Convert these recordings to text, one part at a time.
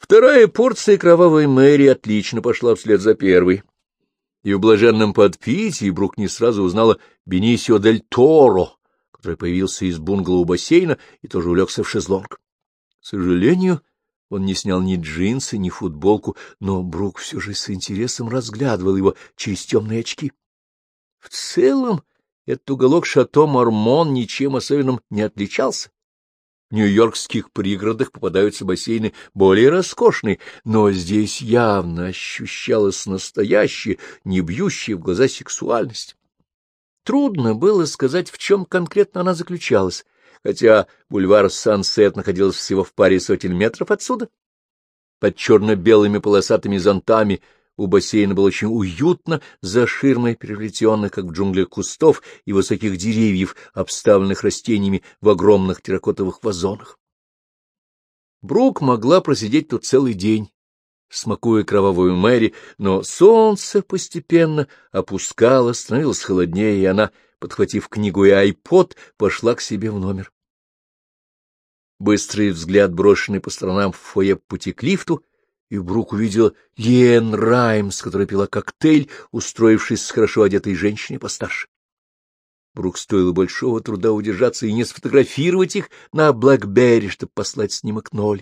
Вторая порция кровавой Мэри отлично пошла вслед за первой. И в блаженном подпитии Брук не сразу узнала Бенисио дель Торо, который появился из бунгало у бассейна и тоже улегся в шезлонг. К сожалению, он не снял ни джинсы, ни футболку, но Брук все же с интересом разглядывал его через темные очки. В целом, этот уголок Шато Мармон ничем особенным не отличался. В нью-йоркских пригородах попадаются бассейны более роскошные, но здесь явно ощущалась настоящая, не бьющая в глаза сексуальность. Трудно было сказать, в чем конкретно она заключалась, хотя бульвар Сансет находился всего в паре сотен метров отсюда. Под черно-белыми полосатыми зонтами у бассейна было очень уютно, за ширмой переплетенных, как в джунглях, кустов и высоких деревьев, обставленных растениями в огромных терракотовых вазонах. Брук могла просидеть тут целый день, смакуя кровавую Мэри, но солнце постепенно опускалось, становилось холоднее, и она, подхватив книгу и айпод, пошла к себе в номер. Быстрый взгляд, брошенный по сторонам в фойе по пути к лифту, и Брук увидела Лиэн Раймс, которая пила коктейль, устроившись с хорошо одетой женщиной постарше. Брук стоило большого труда удержаться и не сфотографировать их на Блэкберри, чтобы послать снимок Нолли.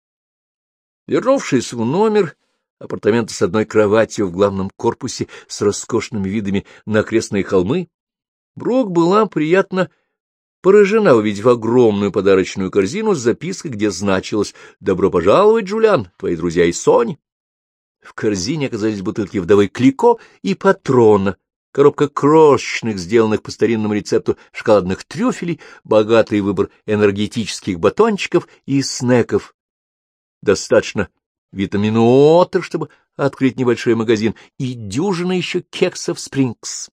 Вернувшись в номер, апартаменты с одной кроватью в главном корпусе с роскошными видами на окрестные холмы, Брук была приятно поражена, увидев огромную подарочную корзину с запиской, где значилось «Добро пожаловать, Джулиан, твои друзья и Сони». В корзине оказались бутылки вдовы Клико и Патрона, коробка крошечных, сделанных по старинному рецепту шоколадных трюфелей, богатый выбор энергетических батончиков и снеков. Достаточно витаминоотер, чтобы открыть небольшой магазин, и дюжина еще кексов Спрингс.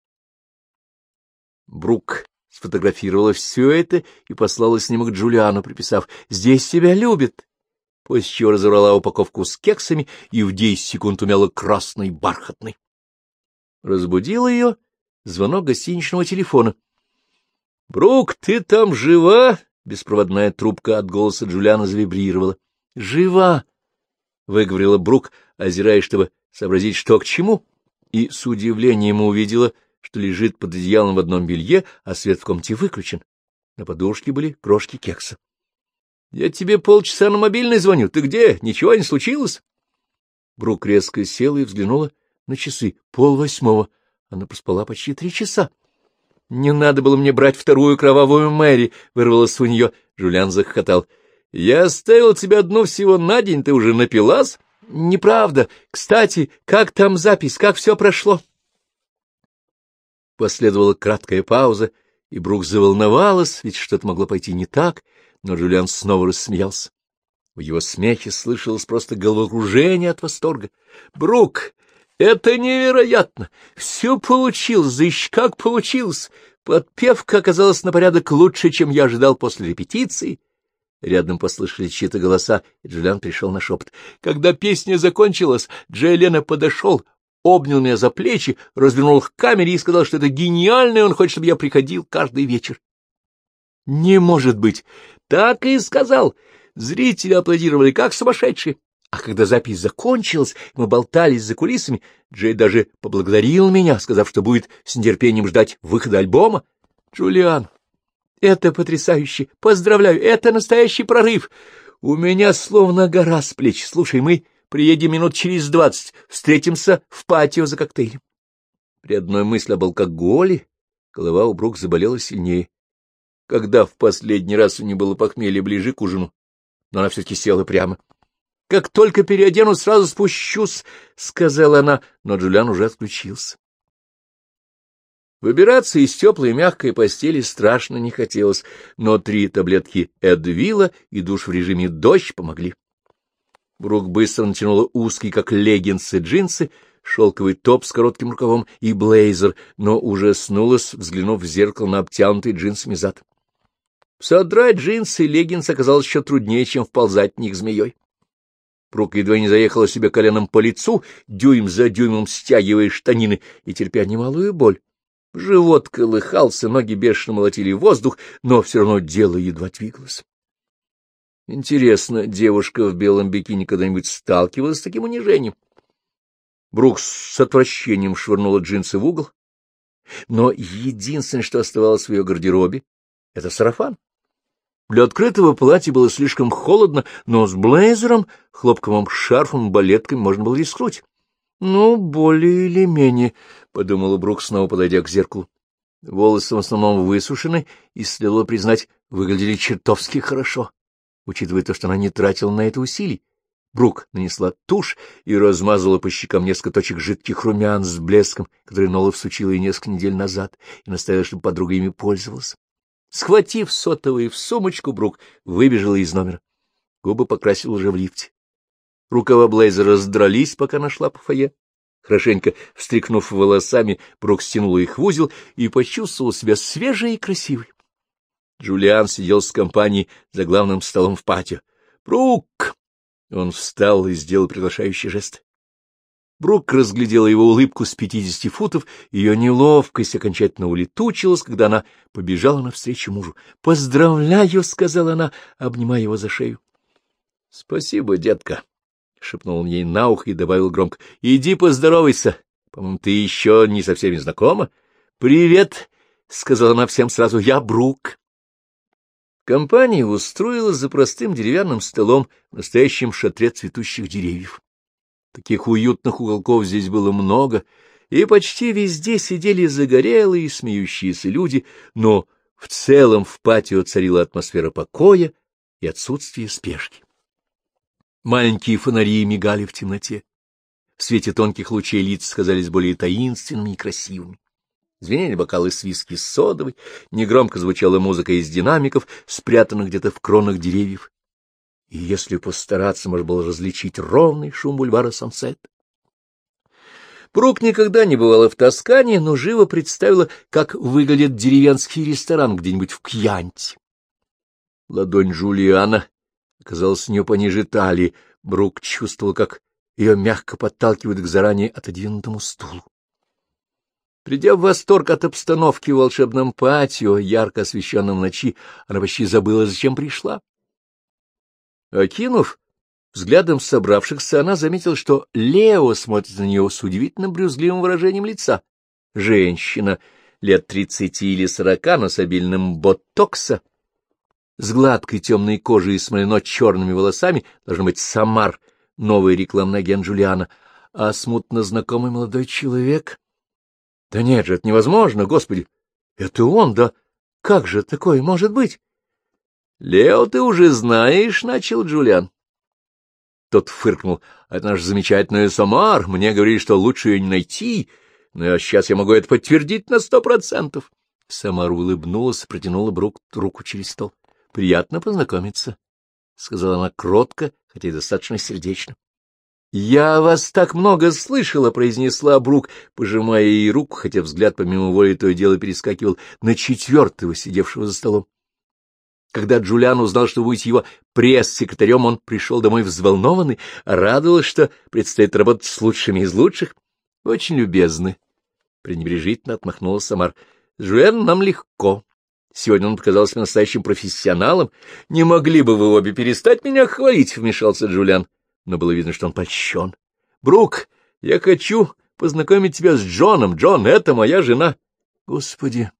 Брук сфотографировала все это и послала снимок Джулиану, приписав «Здесь тебя любят», после чего разорвала упаковку с кексами и в 10 секунд умяла красный бархатный. Разбудил ее звонок гостиничного телефона. — Брук, ты там жива? — беспроводная трубка от голоса Джулиана завибрировала. — Жива! — выговорила Брук, озираясь, чтобы сообразить, что к чему, и с удивлением увидела, что лежит под одеялом в одном белье, а свет в комнате выключен. На подушке были крошки кекса. — Я тебе полчаса на мобильный звоню. Ты где? Ничего не случилось? Брук резко села и взглянула на часы. 7:30. Она проспала почти 3 часа. — Не надо было мне брать вторую кровавую Мэри, — вырвалась у нее. Жюльан захохотал. — Я оставил тебя одну всего на день, ты уже напилась? — Неправда. Кстати, как там запись, как все прошло? Последовала краткая пауза, и Брук заволновалась, ведь что-то могло пойти не так, но Жюльан снова рассмеялся. В его смехе слышалось просто головокружение от восторга. — Брук, это невероятно! Все получилось, да еще как получилось! Подпевка оказалась на порядок лучше, чем я ожидал после репетиции. Рядом послышались чьи-то голоса, и Джулиан пришел на шепот. Когда песня закончилась, Джей Лено подошел, обнял меня за плечи, развернул к камере и сказал, что это гениально, и он хочет, чтобы я приходил каждый вечер. — Не может быть! Так и сказал! Зрители аплодировали, как сумасшедшие. А когда запись закончилась, мы болтались за кулисами, Джей даже поблагодарил меня, сказав, что будет с нетерпением ждать выхода альбома. Джулиан, это потрясающе! Поздравляю, это настоящий прорыв! У меня словно гора с плеч. Слушай, мы приедем минут через 20, встретимся в патио за коктейлем. При одной мысли об алкоголе голова у Брук заболела сильнее. Когда в последний раз у нее было похмелье ближе к ужину, но она все-таки села прямо. — Как только переодену, сразу спущусь, — сказала она, но Джулиан уже отключился. Выбираться из теплой мягкой постели страшно не хотелось, но 3 таблетки Эдвилла и душ в режиме «дождь» помогли. Брук быстро натянула узкие, как леггинсы, джинсы, шелковый топ с коротким рукавом и блейзер, но ужаснулась, взглянув в зеркало на обтянутый джинсами зад. Содрать джинсы и леггинсы оказалось еще труднее, чем вползать в них змеей. Брук едва не заехала себе коленом по лицу, дюйм за дюймом стягивая штанины и терпя немалую боль. Живот колыхался, ноги бешено молотили воздух, но все равно дело едва двигалось. Интересно, девушка в белом бикини когда-нибудь сталкивалась с таким унижением? Брук с отвращением швырнула джинсы в угол, но единственное, что оставалось в ее гардеробе, — это сарафан. Для открытого платья было слишком холодно, но с блейзером, хлопковым шарфом, балетками можно было рискнуть. — Ну, более или менее, — подумала Брук, снова подойдя к зеркалу. Волосы в основном высушены, и, следовало признать, выглядели чертовски хорошо, учитывая то, что она не тратила на это усилий. Брук нанесла тушь и размазала по щекам несколько точек жидких румян с блеском, которые Нола всучила ей несколько недель назад, и наставила, чтобы подруга ими пользовалась. Схватив сотовый в сумочку, Брук выбежала из номера. Губы покрасила уже в лифте. Рукава блейзера раздрались, пока она шла по фойе. Хорошенько встряхнув волосами, Брук стянула их в узел и почувствовала себя свежей и красивой. Джулиан сидел с компанией за главным столом в патио. «Брук!» Он встал и сделал приглашающий жест. Брук разглядела его улыбку с 50 футов, ее неловкость окончательно улетучилась, когда она побежала навстречу мужу. «Поздравляю!» — сказала она, обнимая его за шею. «Спасибо, детка!» — шепнул он ей на ухо и добавил громко. — Иди поздоровайся. По-моему, ты еще не со всеми знакома. — Привет, — сказала она всем сразу. — Я Брук. Компания устроилась за простым деревянным столом в настоящем шатре цветущих деревьев. Таких уютных уголков здесь было много, и почти везде сидели загорелые и смеющиеся люди, но в целом в патио царила атмосфера покоя и отсутствия спешки. Маленькие фонари мигали в темноте. В свете тонких лучей лица казались более таинственными и красивыми. Звенели бокалы с виски с содовой, негромко звучала музыка из динамиков, спрятанных где-то в кронах деревьев. И если постараться, можно было различить ровный шум бульвара Сансет. Брук никогда не бывала в Тоскане, но живо представила, как выглядит деревенский ресторан где-нибудь в Кьянте. Ладонь Джулиана оказалась у нее пониже талии. Брук чувствовал, как ее мягко подталкивают к заранее отодвинутому стулу. Придя в восторг от обстановки в волшебном патио, ярко освещенном ночи, она почти забыла, зачем пришла. Окинув взглядом собравшихся, она заметила, что Лео смотрит на нее с удивительно брюзгливым выражением лица. Женщина лет 30 или 40, но с обильным ботокса, с гладкой темной кожей и смолено-черными волосами, должен быть Самар, новый рекламный агент Джулиана, а смутно знакомый молодой человек. Да нет же, это невозможно, Господи! Это он, да как же такое может быть? — Лео, ты уже знаешь, — начал Джулиан. Тот фыркнул. — Это наш замечательный Самар. Мне говорили, что лучше ее не найти, но сейчас я могу это подтвердить на 100%. Самар улыбнулась и протянула Брук руку через стол. — Приятно познакомиться, — сказала она кротко, хотя и достаточно сердечно. — Я вас так много слышала, — произнесла Брук, пожимая ей руку, хотя взгляд помимо воли то и дело перескакивал на четвертого, сидевшего за столом. Когда Джулиан узнал, что будете его пресс-секретарем, он пришел домой взволнованный, радовался, что предстоит работать с лучшими из лучших. — Очень любезны, — пренебрежительно отмахнула Самар. — С Джулианом нам легко. Сегодня он показался настоящим профессионалом. — Не могли бы вы обе перестать меня хвалить? — вмешался Джулиан. Но было видно, что он польщен. — Брук, я хочу познакомить тебя с Джоном. Джон, это моя жена. — Господи!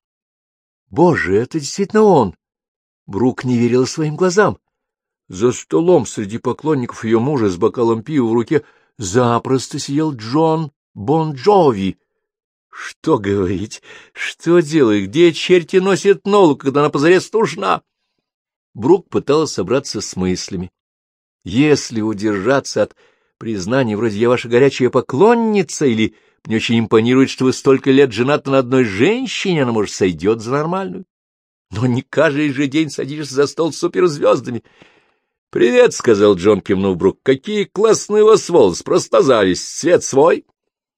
Боже, это действительно он! Брук не верила своим глазам. За столом среди поклонников ее мужа с бокалом пива в руке запросто сидел Джон Бон Джови. Что говорить? Что делать? Где черти носят Нолу, когда она позарез нужна? Брук пыталась собраться с мыслями. Если удержаться от признания вроде «я ваша горячая поклонница» или «мне очень импонирует, что вы столько лет женаты на одной женщине», она, может, сойдет за нормальную. Но не каждый же день садишься за стол с суперзвездами. — Привет, — сказал Джон, кивнув Брук. — Какие классные у вас волосы, просто зависть. Цвет свой?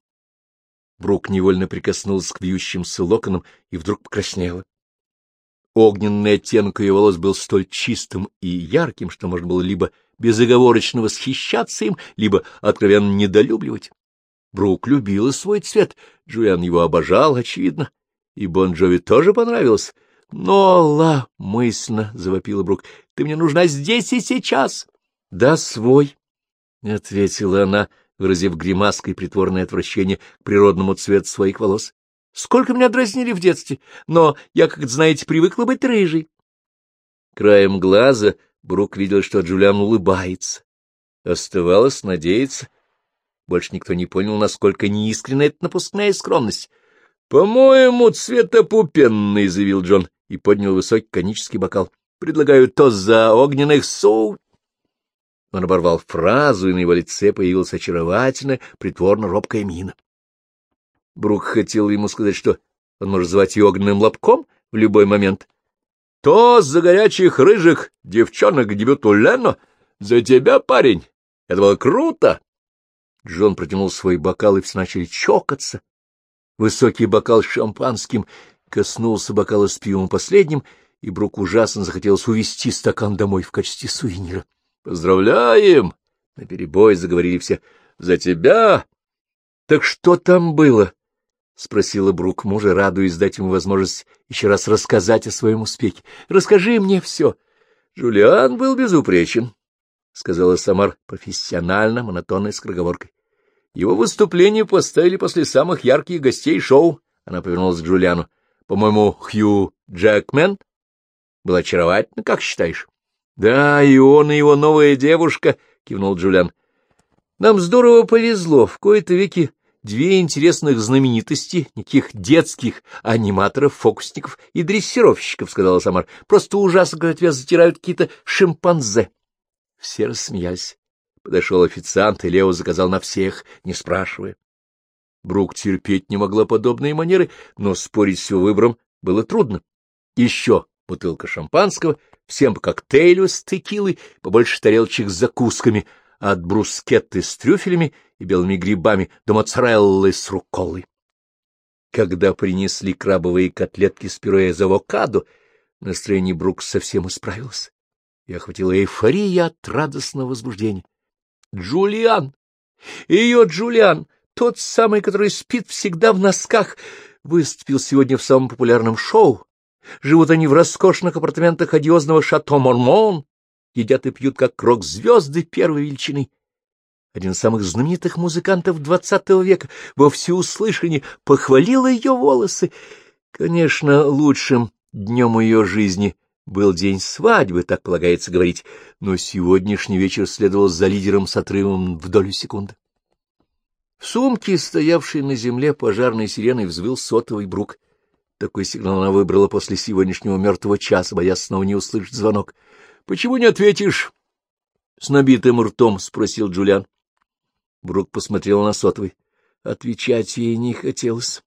Брук невольно прикоснулась к вьющимся локонам и вдруг покраснела. Огненный оттенок ее волос был столь чистым и ярким, что можно было либо безоговорочно восхищаться им, либо откровенно недолюбливать. Брук любила свой цвет, Джулиан его обожал, очевидно, и Бон Джови тоже понравилось. — Нола, — мысленно завопила Брук, — Ты мне нужна здесь и сейчас. — Да, свой, — ответила она, выразив гримаской притворное отвращение к природному цвету своих волос. — Сколько меня дразнили в детстве, но я, как знаете, привыкла быть рыжей. Краем глаза Брук видел, что Джулиан улыбается. Оставалось надеяться. Больше никто не понял, насколько неискренна эта напускная скромность. — По-моему, цветопупенный, — заявил Джон и поднял высокий конический бокал. — Предлагаю тост за огненных су... Он оборвал фразу, и на его лице появилась очаровательная, притворно-робкая мина. Брук хотел ему сказать, что он может звать ее огненным лобком в любой момент. — Тост за горячих рыжих девчонок к дебюту Лено! За тебя, парень! Это было круто! Джон протянул свой бокал, и все начали чокаться. Высокий бокал с шампанским коснулся бокала с пивом последним, и Брук ужасно захотелось увезти стакан домой в качестве сувенира. — Поздравляем! — наперебой заговорили все. — За тебя! — Так что там было? — спросила Брук мужа, радуясь дать ему возможность еще раз рассказать о своем успехе. — Расскажи мне все. — Джулиан был безупречен, — сказала Самар профессионально, монотонной скороговоркой. Его выступление поставили после самых ярких гостей шоу. Она повернулась к Джулиану. — По-моему, Хью Джекмен был очаровательно, как считаешь? — Да, и он, и его новая девушка, — кивнул Джулиан. — Нам здорово повезло. В кои-то веки две интересных знаменитости, никаких детских аниматоров, фокусников и дрессировщиков, — сказала Самар. — Просто ужасно, когда тебя затирают какие-то шимпанзе. Все рассмеялись. Подошел официант, и Лео заказал на всех, не спрашивая. Брук терпеть не могла подобные манеры, но спорить с его выбором было трудно. Еще бутылка шампанского, всем по коктейлю с текилой, побольше тарелочек с закусками, от брускетты с трюфелями и белыми грибами до моцареллы с рукколой. Когда принесли крабовые котлетки с пюре из авокадо, настроение Брук совсем исправилось, и охватила эйфория от радостного возбуждения. Джулиан! Ее Джулиан! Тот самый, который спит всегда в носках, выступил сегодня в самом популярном шоу. Живут они в роскошных апартаментах одиозного Шато Мормон, едят и пьют, как рок-звезды первой величины. Один из самых знаменитых музыкантов XX века во всеуслышание похвалил ее волосы. Конечно, лучшим днем ее жизни был день свадьбы, так полагается говорить, но сегодняшний вечер следовал за лидером с отрывом в долю секунды. В сумке, стоявшей на земле, пожарной сиреной взвыл сотовый Брук. Такой сигнал она выбрала после сегодняшнего мертвого часа, боясь снова не услышать звонок. — Почему не ответишь? — с набитым ртом спросил Джулиан. Брук посмотрел на сотовый. Отвечать ей не хотелось.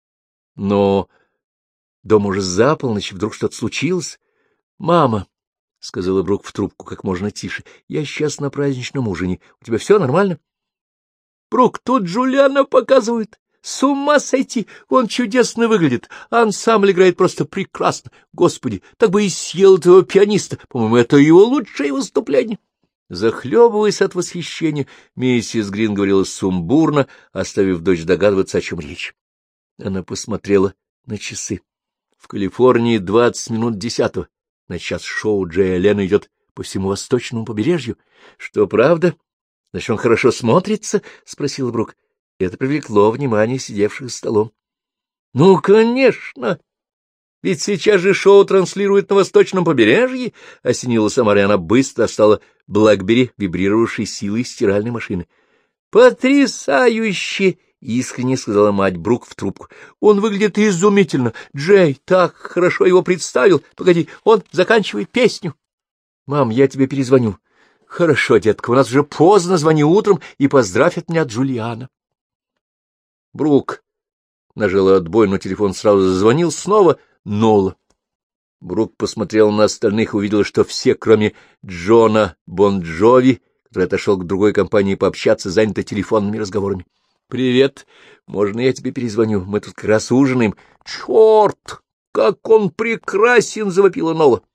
Но дома уже за полночь, вдруг что-то случилось. — Мама, — сказала Брук в трубку как можно тише, — я сейчас на праздничном ужине. У тебя все нормально? — Брук, тут Джулиана показывают. С ума сойти! Он чудесно выглядит. Ансамбль играет просто прекрасно. Господи, так бы и съел этого пианиста. По-моему, это его лучшее выступление. Захлебываясь от восхищения, миссис Грин говорила сумбурно, оставив дочь догадываться, о чем речь. Она посмотрела на часы. В Калифорнии 20 минут 10. На час шоу Джея Лена идет по всему восточному побережью. — Что, правда? Значит, он хорошо смотрится? — спросила Брук. Это привлекло внимание сидевших за столом. — Ну, конечно! Ведь сейчас же шоу транслируют на восточном побережье, — осенила Самара, и она быстро достала Блэкбери, вибрировавшей силой стиральной машины. — Потрясающе! — искренне сказала мать Брук в трубку. — Он выглядит изумительно. Джей так хорошо его представил. Погоди, он заканчивает песню. — Мам, я тебе перезвоню. — Хорошо, детка, у нас уже поздно, звони утром и поздравь от меня Джулиана. Брук нажала отбой, но телефон сразу зазвонил снова. Нола. Брук посмотрел на остальных и увидел, что все, кроме Джона Бон Джови, который отошел к другой компании пообщаться, заняты телефонными разговорами. — Привет. Можно я тебе перезвоню? Мы тут как раз ужинаем. — Черт! Как он прекрасен! — завопила Нола.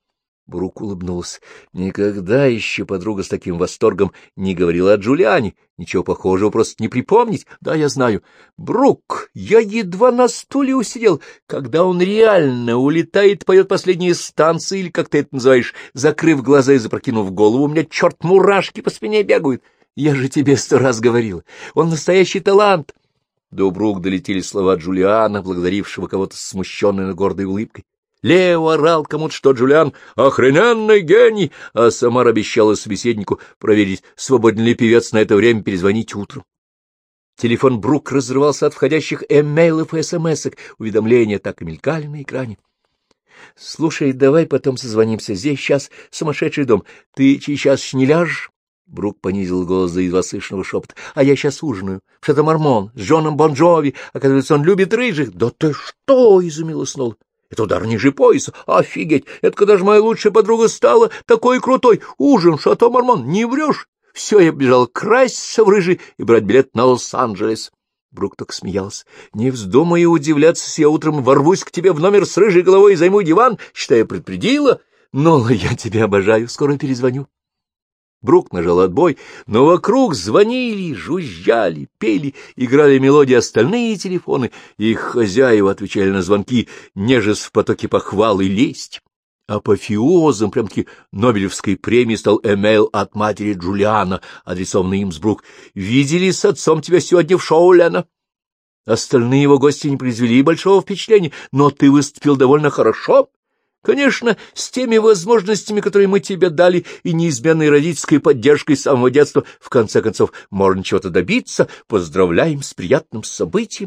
Брук улыбнулась. Никогда еще подруга с таким восторгом не говорила о Джулиане. Ничего похожего просто не припомнить. Да, я знаю. Брук, я едва на стуле усидел, когда он реально улетает, поет последние станции, или как ты это называешь, закрыв глаза и запрокинув голову, у меня, черт, мурашки по спине бегают. Я же тебе 100 раз говорила. Он настоящий талант. До Брук долетели слова Джулиана, благодарившего кого-то с смущенной, но гордой улыбкой. Лео орал кому-то, что Джулиан — охрененный гений, а Самара обещала собеседнику проверить, свободен ли певец на это время, перезвонить утром. Телефон Брук разрывался от входящих эмейлов и смс-ок, уведомления так и мелькали на экране. — Слушай, давай потом созвонимся, здесь сейчас сумасшедший дом. Ты сейчас не ляжешь? Брук понизил голос до едва слышного шепота. — А я сейчас ужинаю в Шато-Мармон с Джоном Бон Джови. Оказывается, он любит рыжих. — Да ты что? — изумилась Нола. — Это удар ниже пояса. Офигеть! Это когда же моя лучшая подруга стала такой крутой? Ужин в Шато-Мармон. Не врешь? Все, я бежал краситься в рыжий и брать билет на Лос-Анджелес. Брук только смеялся. — Не вздумай удивляться, если я утром ворвусь к тебе в номер с рыжей головой и займу диван, считая, предупредила. Нола, я тебя обожаю. Скоро перезвоню. Брук нажал отбой, но вокруг звонили, жужжали, пели, играли мелодии остальные телефоны, и их хозяева отвечали на звонки, нежесть в потоке похвал и лесть. Апофеозом, прям-таки Нобелевской премии, стал эмейл от матери Джулиана, адресованный им с Брук. «Видели с отцом тебя сегодня в шоу, Лена? Остальные его гости не произвели большого впечатления, но ты выступил довольно хорошо». Конечно, с теми возможностями, которые мы тебе дали, и неизменной родительской поддержкой с самого детства, в конце концов, можно чего-то добиться. Поздравляем с приятным событием.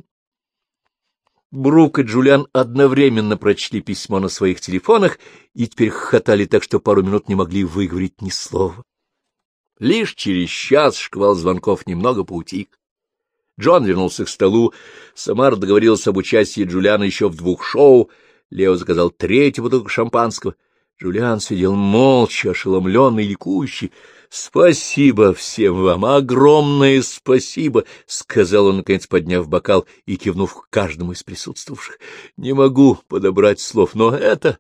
Брук и Джулиан одновременно прочли письмо на своих телефонах и теперь хохотали так, что пару минут не могли выговорить ни слова. Лишь через час шквал звонков немного поутих. Джон вернулся к столу, Самара договорилась об участии Джулиана еще в 2 шоу, Лео заказал 3-ю бутылку шампанского. Джулиан сидел молча, ошеломленный, ликующий. — Спасибо всем вам, огромное спасибо, — сказал он, наконец, подняв бокал и кивнув к каждому из присутствовавших. — Не могу подобрать слов, но это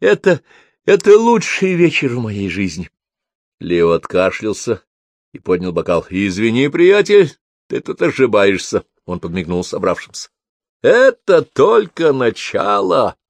лучший вечер в моей жизни. Лео откашлялся и поднял бокал. — Извини, приятель, ты тут ошибаешься, — он подмигнул собравшимся. — Это только начало.